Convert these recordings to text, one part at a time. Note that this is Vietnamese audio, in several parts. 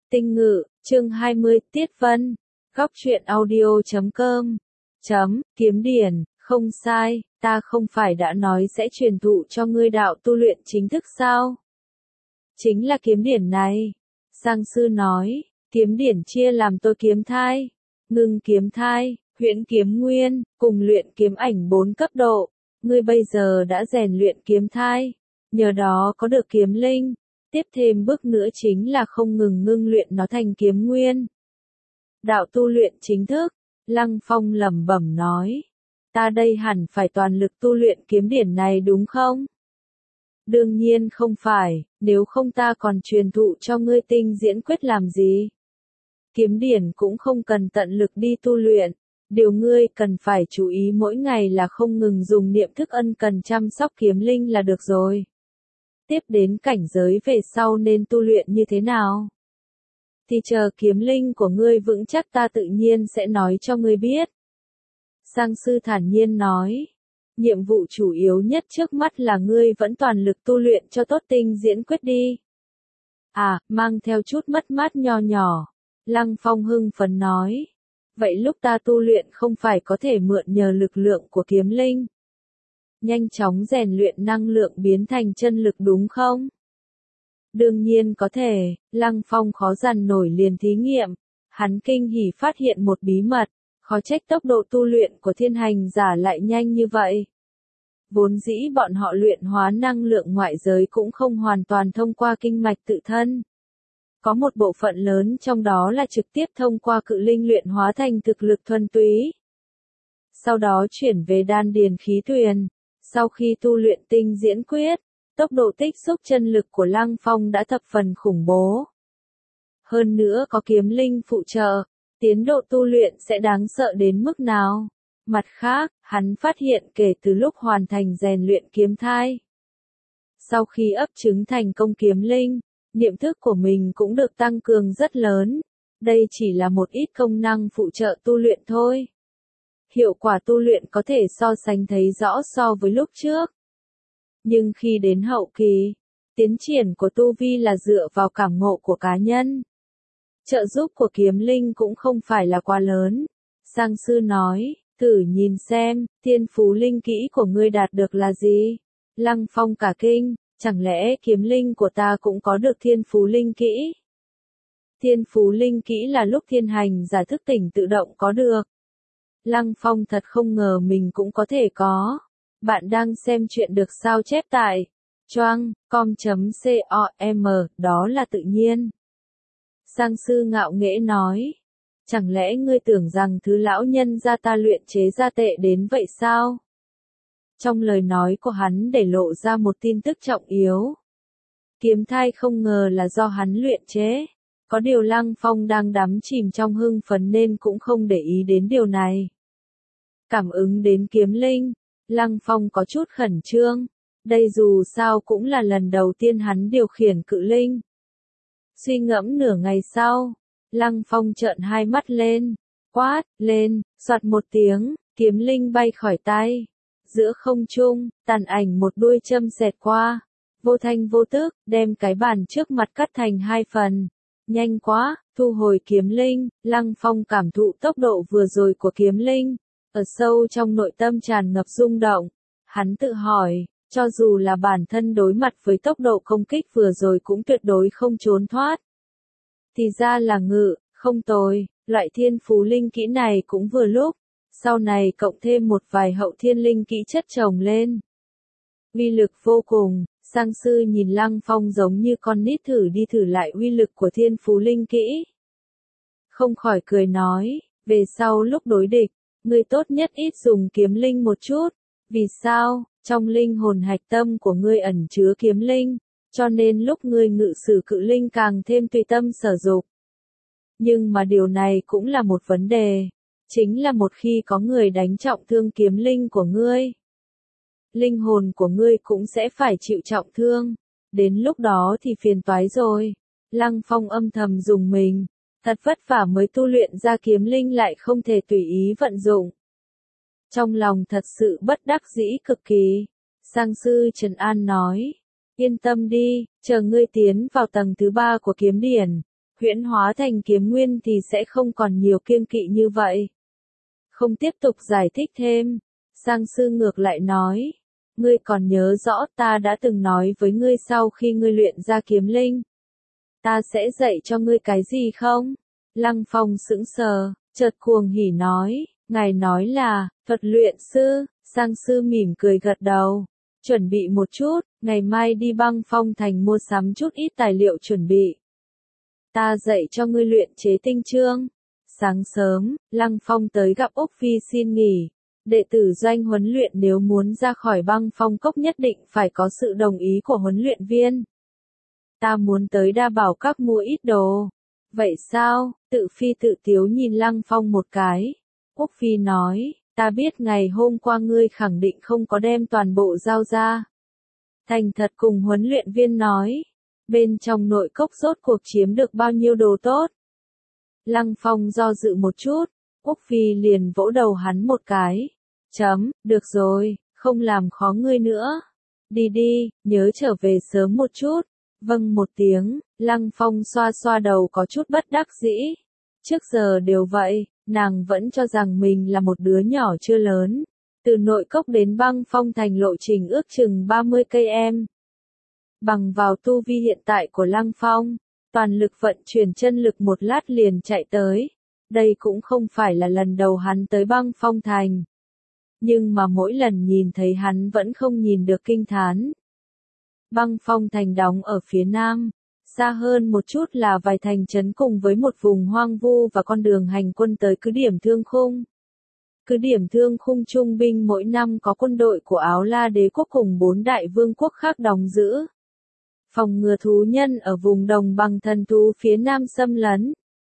Tinh Ngự, chương 20, Tiết Vân. Góc truyện audio.com. Kiếm điển, không sai, ta không phải đã nói sẽ truyền thụ cho ngươi đạo tu luyện chính thức sao? Chính là kiếm điển này. Sang sư nói, kiếm điển chia làm tôi kiếm thai, ngưng kiếm thai, huyễn kiếm nguyên, cùng luyện kiếm ảnh 4 cấp độ. Ngươi bây giờ đã rèn luyện kiếm thai, nhờ đó có được kiếm linh. Tiếp thêm bước nữa chính là không ngừng ngưng luyện nó thành kiếm nguyên. Đạo tu luyện chính thức, Lăng Phong lẩm bẩm nói. Ta đây hẳn phải toàn lực tu luyện kiếm điển này đúng không? Đương nhiên không phải, nếu không ta còn truyền thụ cho ngươi tinh diễn quyết làm gì? Kiếm điển cũng không cần tận lực đi tu luyện. Điều ngươi cần phải chú ý mỗi ngày là không ngừng dùng niệm thức ân cần chăm sóc kiếm linh là được rồi. Tiếp đến cảnh giới về sau nên tu luyện như thế nào? Thì chờ kiếm linh của ngươi vững chắc ta tự nhiên sẽ nói cho ngươi biết. Sang sư thản nhiên nói. Nhiệm vụ chủ yếu nhất trước mắt là ngươi vẫn toàn lực tu luyện cho tốt tinh diễn quyết đi. Mang theo chút mất mát nho nhỏ. Lăng Phong hưng phấn nói. Vậy lúc ta tu luyện không phải có thể mượn nhờ lực lượng của kiếm linh. Nhanh chóng rèn luyện năng lượng biến thành chân lực đúng không? Đương nhiên có thể, Lăng Phong khó dằn nổi liền thí nghiệm. Hắn kinh hỉ phát hiện một bí mật, khó trách tốc độ tu luyện của thiên hành giả lại nhanh như vậy. Vốn dĩ bọn họ luyện hóa năng lượng ngoại giới cũng không hoàn toàn thông qua kinh mạch tự thân. Có một bộ phận lớn trong đó là trực tiếp thông qua cự linh luyện hóa thành thực lực thuần túy. Sau đó chuyển về đan điền khí tuyền. Sau khi tu luyện tinh diễn quyết, tốc độ tích xúc chân lực của Lăng Phong đã thập phần khủng bố. Hơn nữa có kiếm linh phụ trợ, tiến độ tu luyện sẽ đáng sợ đến mức nào. Mặt khác, hắn phát hiện kể từ lúc hoàn thành rèn luyện kiếm thai. Sau khi ấp trứng thành công kiếm linh, niệm thức của mình cũng được tăng cường rất lớn. Đây chỉ là một ít công năng phụ trợ tu luyện thôi. Hiệu quả tu luyện có thể so sánh thấy rõ so với lúc trước. Nhưng khi đến hậu kỳ, tiến triển của tu vi là dựa vào cảm ngộ của cá nhân. Trợ giúp của kiếm linh cũng không phải là quá lớn. Sang sư nói, thử nhìn xem, thiên phú linh kỹ của ngươi đạt được là gì? Lăng Phong cả kinh, chẳng lẽ kiếm linh của ta cũng có được thiên phú linh kỹ? Thiên phú linh kỹ là lúc thiên hành giả thức tỉnh tự động có được. Lăng Phong thật không ngờ mình cũng có thể có. Bạn đang xem chuyện được sao chép tại choang.com, đó là tự nhiên. Sang sư ngạo nghễ nói. Chẳng lẽ ngươi tưởng rằng thứ lão nhân gia ta luyện chế ra tệ đến vậy sao? Trong lời nói của hắn để lộ ra một tin tức trọng yếu. Kiếm thai không ngờ là do hắn luyện chế. Có điều Lăng Phong đang đắm chìm trong hưng phấn nên cũng không để ý đến điều này. Cảm ứng đến kiếm linh, Lăng Phong có chút khẩn trương. Đây dù sao cũng là lần đầu tiên hắn điều khiển cự linh. Suy ngẫm nửa ngày sau, Lăng Phong trợn hai mắt lên, quát lên, soạt một tiếng, kiếm linh bay khỏi tay. Giữa không trung, tàn ảnh một đuôi châm xẹt qua, vô thanh vô tức, đem cái bàn trước mặt cắt thành hai phần. Nhanh quá, thu hồi kiếm linh, Lăng Phong cảm thụ tốc độ vừa rồi của kiếm linh. Ở sâu trong nội tâm tràn ngập rung động, hắn tự hỏi, cho dù là bản thân đối mặt với tốc độ công kích vừa rồi cũng tuyệt đối không trốn thoát. Thì ra là ngự, không tồi, loại thiên phú linh kỹ này cũng vừa lúc, sau này cộng thêm một vài hậu thiên linh kỹ chất chồng lên. Uy lực vô cùng, sang sư nhìn Lăng Phong giống như con nít thử đi thử lại uy lực của thiên phú linh kỹ. Không khỏi cười nói, về sau lúc đối địch, ngươi tốt nhất ít dùng kiếm linh một chút. Vì sao? Trong linh hồn hạch tâm của ngươi ẩn chứa kiếm linh, cho nên lúc ngươi ngự sử cự linh càng thêm tùy tâm sở dục. Nhưng mà điều này cũng là một vấn đề, chính là một khi có người đánh trọng thương kiếm linh của ngươi, linh hồn của ngươi cũng sẽ phải chịu trọng thương. Đến lúc đó thì phiền toái rồi. Lăng Phong âm thầm dùng mình. Thật vất vả mới tu luyện ra kiếm linh lại không thể tùy ý vận dụng. Trong lòng thật sự bất đắc dĩ cực kỳ. Sang sư Trần An nói. Yên tâm đi, chờ ngươi tiến vào tầng thứ 3 của kiếm điển. huyễn hóa thành kiếm nguyên thì sẽ không còn nhiều kiêng kỵ như vậy. Không tiếp tục giải thích thêm, Sang sư ngược lại nói, ngươi còn nhớ rõ ta đã từng nói với ngươi sau khi ngươi luyện ra kiếm linh. Ta sẽ dạy cho ngươi cái gì không? Lăng Phong sững sờ, chợt cuồng hỉ nói, ngài nói là, thuật luyện sư, Sang sư mỉm cười gật đầu. Chuẩn bị một chút, ngày mai đi Băng Phong thành mua sắm chút ít tài liệu chuẩn bị. Ta dạy cho ngươi luyện chế tinh chương. Sáng sớm, Lăng Phong tới gặp Úc Phi xin nghỉ. Đệ tử doanh huấn luyện nếu muốn ra khỏi Băng Phong cốc nhất định phải có sự đồng ý của huấn luyện viên. Ta muốn tới Đa Bảo Các mua ít đồ. Vậy sao? Tự Phi tự tiếu nhìn Lăng Phong một cái. Úc Phi nói, ta biết ngày hôm qua ngươi khẳng định không có đem toàn bộ giao ra. Thành thật cùng huấn luyện viên nói, bên trong nội cốc rốt cuộc chiếm được bao nhiêu đồ tốt. Lăng Phong do dự một chút, Úc Phi liền vỗ đầu hắn một cái. Được rồi, không làm khó ngươi nữa. Đi đi, nhớ trở về sớm một chút. Vâng một tiếng, Lăng Phong xoa xoa đầu có chút bất đắc dĩ. Trước giờ đều vậy, nàng vẫn cho rằng mình là một đứa nhỏ chưa lớn. Từ nội cốc đến Băng Phong thành lộ trình ước chừng 30 km. Bằng vào tu vi hiện tại của Lăng Phong, toàn lực vận chuyển chân lực một lát liền chạy tới. Đây cũng không phải là lần đầu hắn tới Băng Phong thành. Nhưng mà mỗi lần nhìn thấy hắn vẫn không nhìn được kinh thán. Băng Phong thành đóng ở phía nam, xa hơn một chút là vài thành trấn cùng với một vùng hoang vu và con đường hành quân tới cứ điểm Thương Khung. Cứ điểm Thương Khung trung binh mỗi năm có quân đội của Áo La đế quốc cùng 4 đại vương quốc khác đóng giữ. Phòng ngừa thú nhân ở vùng đồng bằng thần thú phía nam xâm lấn.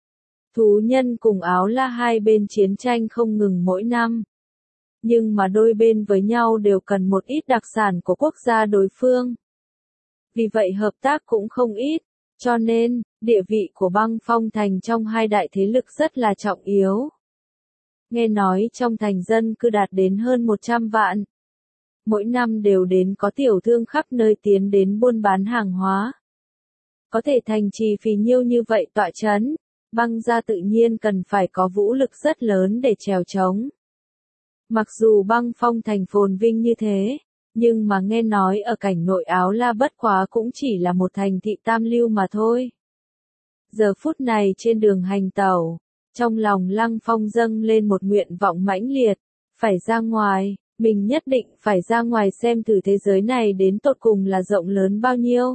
Thú nhân cùng Áo La hai bên chiến tranh không ngừng mỗi năm. Nhưng mà đôi bên với nhau đều cần một ít đặc sản của quốc gia đối phương. Vì vậy hợp tác cũng không ít, cho nên, địa vị của Băng Phong thành trong hai đại thế lực rất là trọng yếu. Nghe nói trong thành dân cư đạt đến hơn 100 vạn. Mỗi năm đều đến có tiểu thương khắp nơi tiến đến buôn bán hàng hóa. Có thể thành trì phì nhiêu như vậy tọa chấn, Băng gia tự nhiên cần phải có vũ lực rất lớn để chèo chống. Mặc dù Băng Phong thành phồn vinh như thế, nhưng mà nghe nói ở cảnh nội Áo La bất quá cũng chỉ là một thành thị tam lưu mà thôi. Giờ phút này trên đường hành tẩu, trong lòng Lăng Phong dâng lên một nguyện vọng mãnh liệt, phải ra ngoài, mình nhất định phải ra ngoài xem thử thế giới này đến tột cùng là rộng lớn bao nhiêu.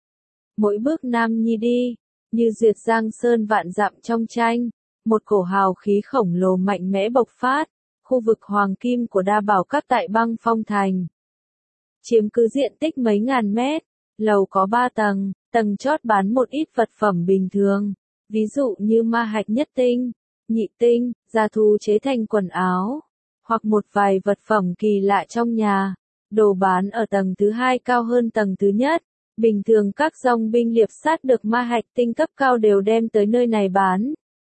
Mỗi bước Nam Nhi đi, như duyệt giang sơn vạn dặm trong tranh, một cổ hào khí khổng lồ mạnh mẽ bộc phát, khu vực hoàng kim của Đa Bảo Các tại Băng Phong thành. Chiếm cứ diện tích mấy ngàn mét, lầu có 3 tầng, tầng chót bán một ít vật phẩm bình thường, ví dụ như ma hạch nhất tinh, nhị tinh, gia thú chế thành quần áo, hoặc một vài vật phẩm kỳ lạ trong nhà. Đồ bán ở tầng thứ 2 cao hơn tầng thứ nhất, bình thường các dòng binh liệp sát được ma hạch tinh cấp cao đều đem tới nơi này bán.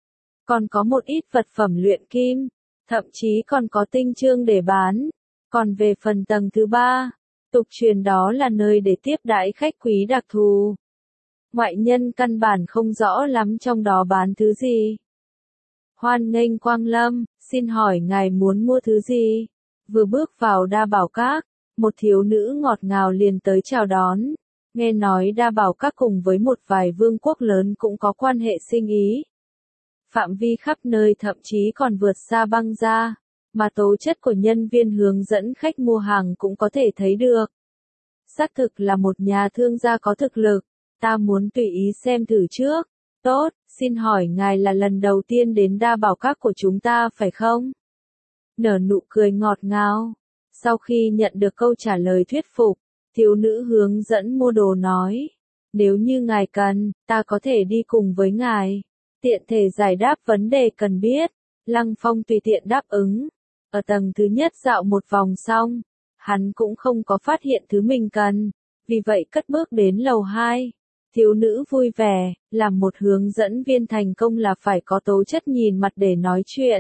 Còn có một ít vật phẩm luyện kim, thậm chí còn có tinh chương để bán. Còn về phần tầng thứ 3, tục truyền đó là nơi để tiếp đãi khách quý đặc thù. Ngoại nhân căn bản không rõ lắm trong đó bán thứ gì. Hoan nghênh quang lâm, xin hỏi ngài muốn mua thứ gì? Vừa bước vào Đa Bảo Các, một thiếu nữ ngọt ngào liền tới chào đón. Nghe nói Đa Bảo Các cùng với một vài vương quốc lớn cũng có quan hệ sinh ý. Phạm vi khắp nơi thậm chí còn vượt xa Băng gia, mà tố chất của nhân viên hướng dẫn khách mua hàng cũng có thể thấy được. Xác thực là một nhà thương gia có thực lực, ta muốn tùy ý xem thử trước. Tốt, xin hỏi ngài là lần đầu tiên đến Đa Bảo Các của chúng ta phải không? Nở nụ cười ngọt ngào. Sau khi nhận được câu trả lời thuyết phục, thiếu nữ hướng dẫn mua đồ nói. Nếu như ngài cần, ta có thể đi cùng với ngài. Tiện thể giải đáp vấn đề cần biết. Lăng Phong tùy tiện đáp ứng. Ở tầng thứ nhất dạo một vòng xong, hắn cũng không có phát hiện thứ mình cần. Vì vậy cất bước đến lầu 2. Thiếu nữ vui vẻ, làm một hướng dẫn viên thành công là phải có tố chất nhìn mặt để nói chuyện.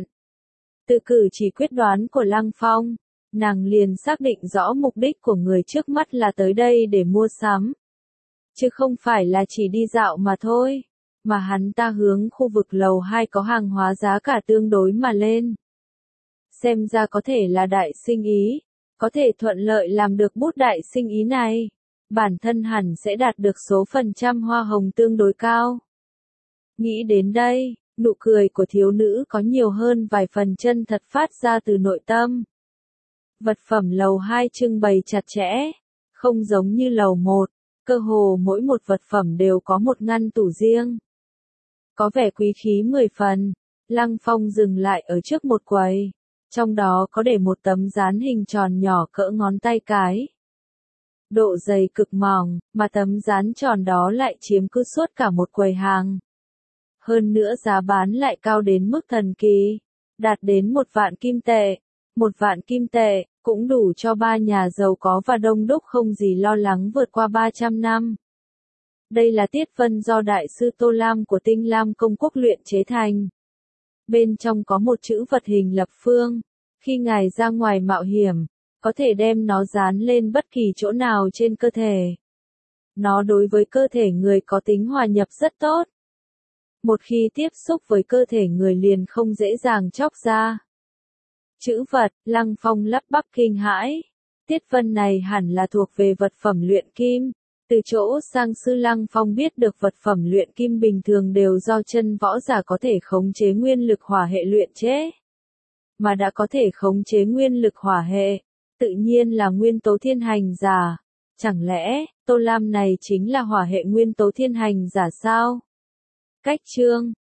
Từ cử chỉ quyết đoán của Lăng Phong, nàng liền xác định rõ mục đích của người trước mắt là tới đây để mua sắm. Chứ không phải là chỉ đi dạo mà thôi. mà hắn ta hướng khu vực lầu 2 có hàng hóa giá cả tương đối mà lên. Xem ra có thể là đại sinh ý, có thể thuận lợi làm được bút đại sinh ý này. Bản thân hẳn sẽ đạt được số phần trăm hoa hồng tương đối cao. Nghĩ đến đây, nụ cười của thiếu nữ có nhiều hơn vài phần chân thật phát ra từ nội tâm. Vật phẩm lầu 2 trưng bày chặt chẽ, không giống như lầu 1, cơ hồ mỗi một vật phẩm đều có một ngăn tủ riêng. Có vẻ quý khí 10 phần, Lăng Phong dừng lại ở trước một quầy, trong đó có để một tấm dán hình tròn nhỏ cỡ ngón tay cái. Độ dày cực mỏng, mà tấm dán tròn đó lại chiếm cứ suốt cả một quầy hàng. Hơn nữa giá bán lại cao đến mức thần kỳ, đạt đến 1.000.000 kim tệ. 1.000.000 kim tệ, cũng đủ cho 3 nhà giàu có và đông đúc không gì lo lắng vượt qua 300 năm. Đây là tiết vân do Đại sư Tô Lam của Tinh Lam Công Quốc luyện chế thành. Bên trong có một chữ vật hình lập phương. Khi ngài ra ngoài mạo hiểm, có thể đem nó dán lên bất kỳ chỗ nào trên cơ thể. Nó đối với cơ thể người có tính hòa nhập rất tốt. Một khi tiếp xúc với cơ thể người liền không dễ dàng chóc ra. Chữ vật, Lăng Phong lắp bắp kinh hãi. Tiết vân này hẳn là thuộc về vật phẩm luyện kim. Từ chỗ sang sư Lăng Phong biết được vật phẩm luyện kim bình thường đều do chân võ giả có thể khống chế nguyên lực hỏa hệ luyện chế. Mà đã có thể khống chế nguyên lực hỏa hệ, tự nhiên là nguyên tố thiên hành giả. Chẳng lẽ, Tô Lam này chính là hỏa hệ nguyên tố thiên hành giả sao? Cách chương